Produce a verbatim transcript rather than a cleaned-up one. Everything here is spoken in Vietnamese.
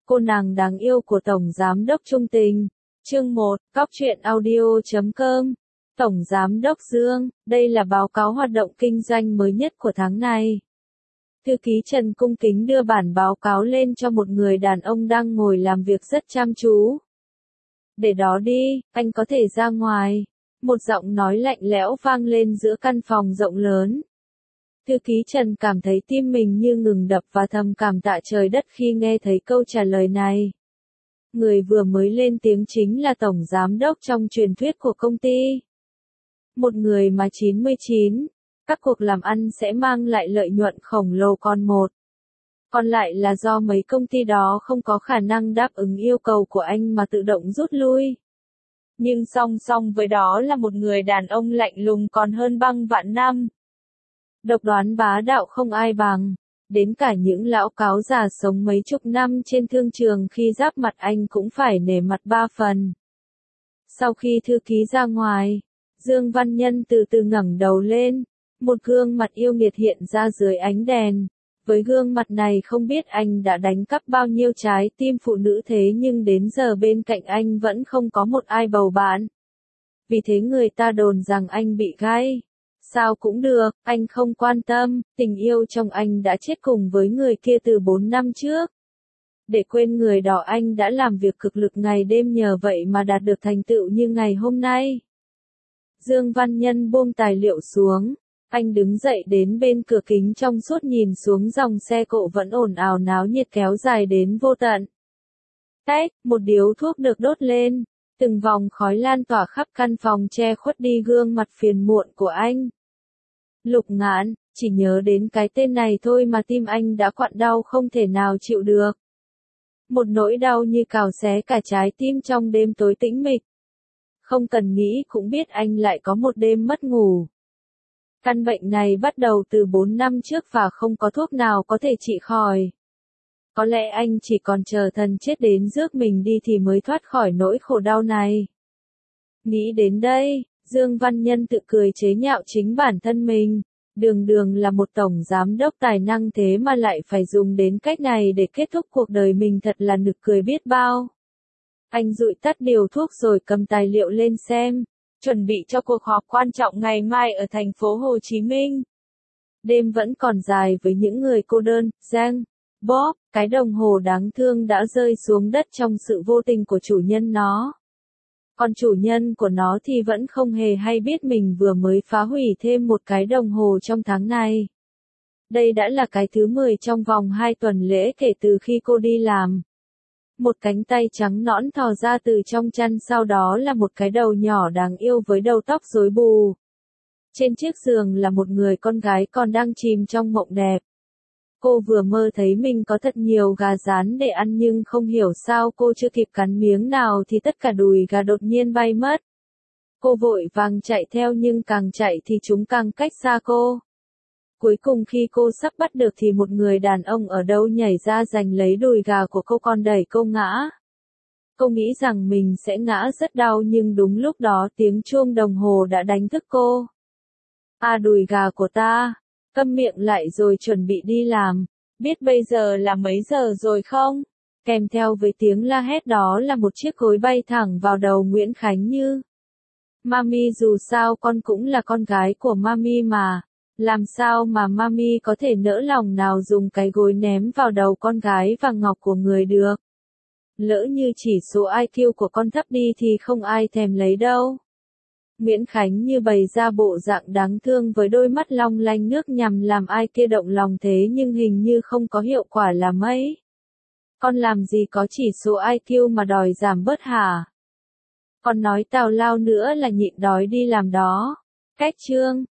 Cô nàng đáng yêu của Tổng Giám đốc Trung Tình. Chương một, Cóc truyện audio chấm com. Tổng Giám đốc Dương, đây là báo cáo hoạt động kinh doanh mới nhất của tháng này. Thư ký Trần cung kính đưa bản báo cáo lên cho một người đàn ông đang ngồi làm việc rất chăm chú. Để đó đi, anh có thể ra ngoài. Một giọng nói lạnh lẽo vang lên giữa căn phòng rộng lớn. Thư ký Trần cảm thấy tim mình như ngừng đập và thầm cảm tạ trời đất khi nghe thấy câu trả lời này. Người vừa mới lên tiếng chính là Tổng Giám đốc trong truyền thuyết của công ty. Một người mà chín mươi chín, các cuộc làm ăn sẽ mang lại lợi nhuận khổng lồ còn một. Còn lại là do mấy công ty đó không có khả năng đáp ứng yêu cầu của anh mà tự động rút lui. Nhưng song song với đó là một người đàn ông lạnh lùng còn hơn băng vạn năm. Độc đoán bá đạo không ai bằng, đến cả những lão cáo già sống mấy chục năm trên thương trường khi giáp mặt anh cũng phải nể mặt ba phần. Sau khi thư ký ra ngoài, Dương Văn Nhân từ từ ngẩng đầu lên, một gương mặt yêu nghiệt hiện ra dưới ánh đèn. Với gương mặt này không biết anh đã đánh cắp bao nhiêu trái tim phụ nữ thế nhưng đến giờ bên cạnh anh vẫn không có một ai bầu bạn. Vì thế người ta đồn rằng anh bị gay. Sao cũng được, anh không quan tâm, tình yêu trong anh đã chết cùng với người kia từ bốn năm trước. Để quên người đó anh đã làm việc cực lực ngày đêm nhờ vậy mà đạt được thành tựu như ngày hôm nay. Dương Văn Nhân buông tài liệu xuống, anh đứng dậy đến bên cửa kính trong suốt nhìn xuống dòng xe cộ vẫn ồn ào náo nhiệt kéo dài đến vô tận. Tách, một điếu thuốc được đốt lên, từng vòng khói lan tỏa khắp căn phòng che khuất đi gương mặt phiền muộn của anh. Lục Ngạn, chỉ nhớ đến cái tên này thôi mà tim anh đã quặn đau không thể nào chịu được. Một nỗi đau như cào xé cả trái tim trong đêm tối tĩnh mịch. Không cần nghĩ cũng biết anh lại có một đêm mất ngủ. Căn bệnh này bắt đầu từ bốn năm trước và không có thuốc nào có thể trị khỏi. Có lẽ anh chỉ còn chờ thần chết đến rước mình đi thì mới thoát khỏi nỗi khổ đau này. Nghĩ đến đây, Dương Văn Nhân tự cười chế nhạo chính bản thân mình. Đường đường là một tổng giám đốc tài năng thế mà lại phải dùng đến cách này để kết thúc cuộc đời mình, thật là nực cười biết bao. Anh dụi tắt điều thuốc rồi cầm tài liệu lên xem, chuẩn bị cho cuộc họp quan trọng ngày mai ở thành phố Hồ Chí Minh. Đêm vẫn còn dài với những người cô đơn. Giang, Bob, cái đồng hồ đáng thương đã rơi xuống đất trong sự vô tình của chủ nhân nó. Còn chủ nhân của nó thì vẫn không hề hay biết mình vừa mới phá hủy thêm một cái đồng hồ trong tháng này. Đây đã là cái thứ mười trong vòng hai tuần lễ kể từ khi cô đi làm. Một cánh tay trắng nõn thò ra từ trong chăn, sau đó là một cái đầu nhỏ đáng yêu với đầu tóc rối bù. Trên chiếc giường là một người con gái còn đang chìm trong mộng đẹp. Cô vừa mơ thấy mình có thật nhiều gà rán để ăn nhưng không hiểu sao cô chưa kịp cắn miếng nào thì tất cả đùi gà đột nhiên bay mất. Cô vội vàng chạy theo nhưng càng chạy thì chúng càng cách xa cô. Cuối cùng khi cô sắp bắt được thì một người đàn ông ở đâu nhảy ra giành lấy đùi gà của cô còn đẩy cô ngã. Cô nghĩ rằng mình sẽ ngã rất đau nhưng đúng lúc đó tiếng chuông đồng hồ đã đánh thức cô. À, đùi gà của ta. Câm miệng lại rồi chuẩn bị đi làm. Biết bây giờ là mấy giờ rồi không? Kèm theo với tiếng la hét đó là một chiếc gối bay thẳng vào đầu Nguyễn Khánh Như. Mami, dù sao con cũng là con gái của Mami mà. Làm sao mà Mami có thể nỡ lòng nào dùng cái gối ném vào đầu con gái vàng ngọc của người được. Lỡ như chỉ số i kiu của con thấp đi thì không ai thèm lấy đâu. Nguyễn Khánh Như bày ra bộ dạng đáng thương với đôi mắt long lanh nước nhằm làm ai kia động lòng thế nhưng hình như không có hiệu quả là mấy. Con làm gì có chỉ số i kiu mà đòi giảm bớt hả? Con nói tào lao nữa là nhịn đói đi làm đó. Cách chương.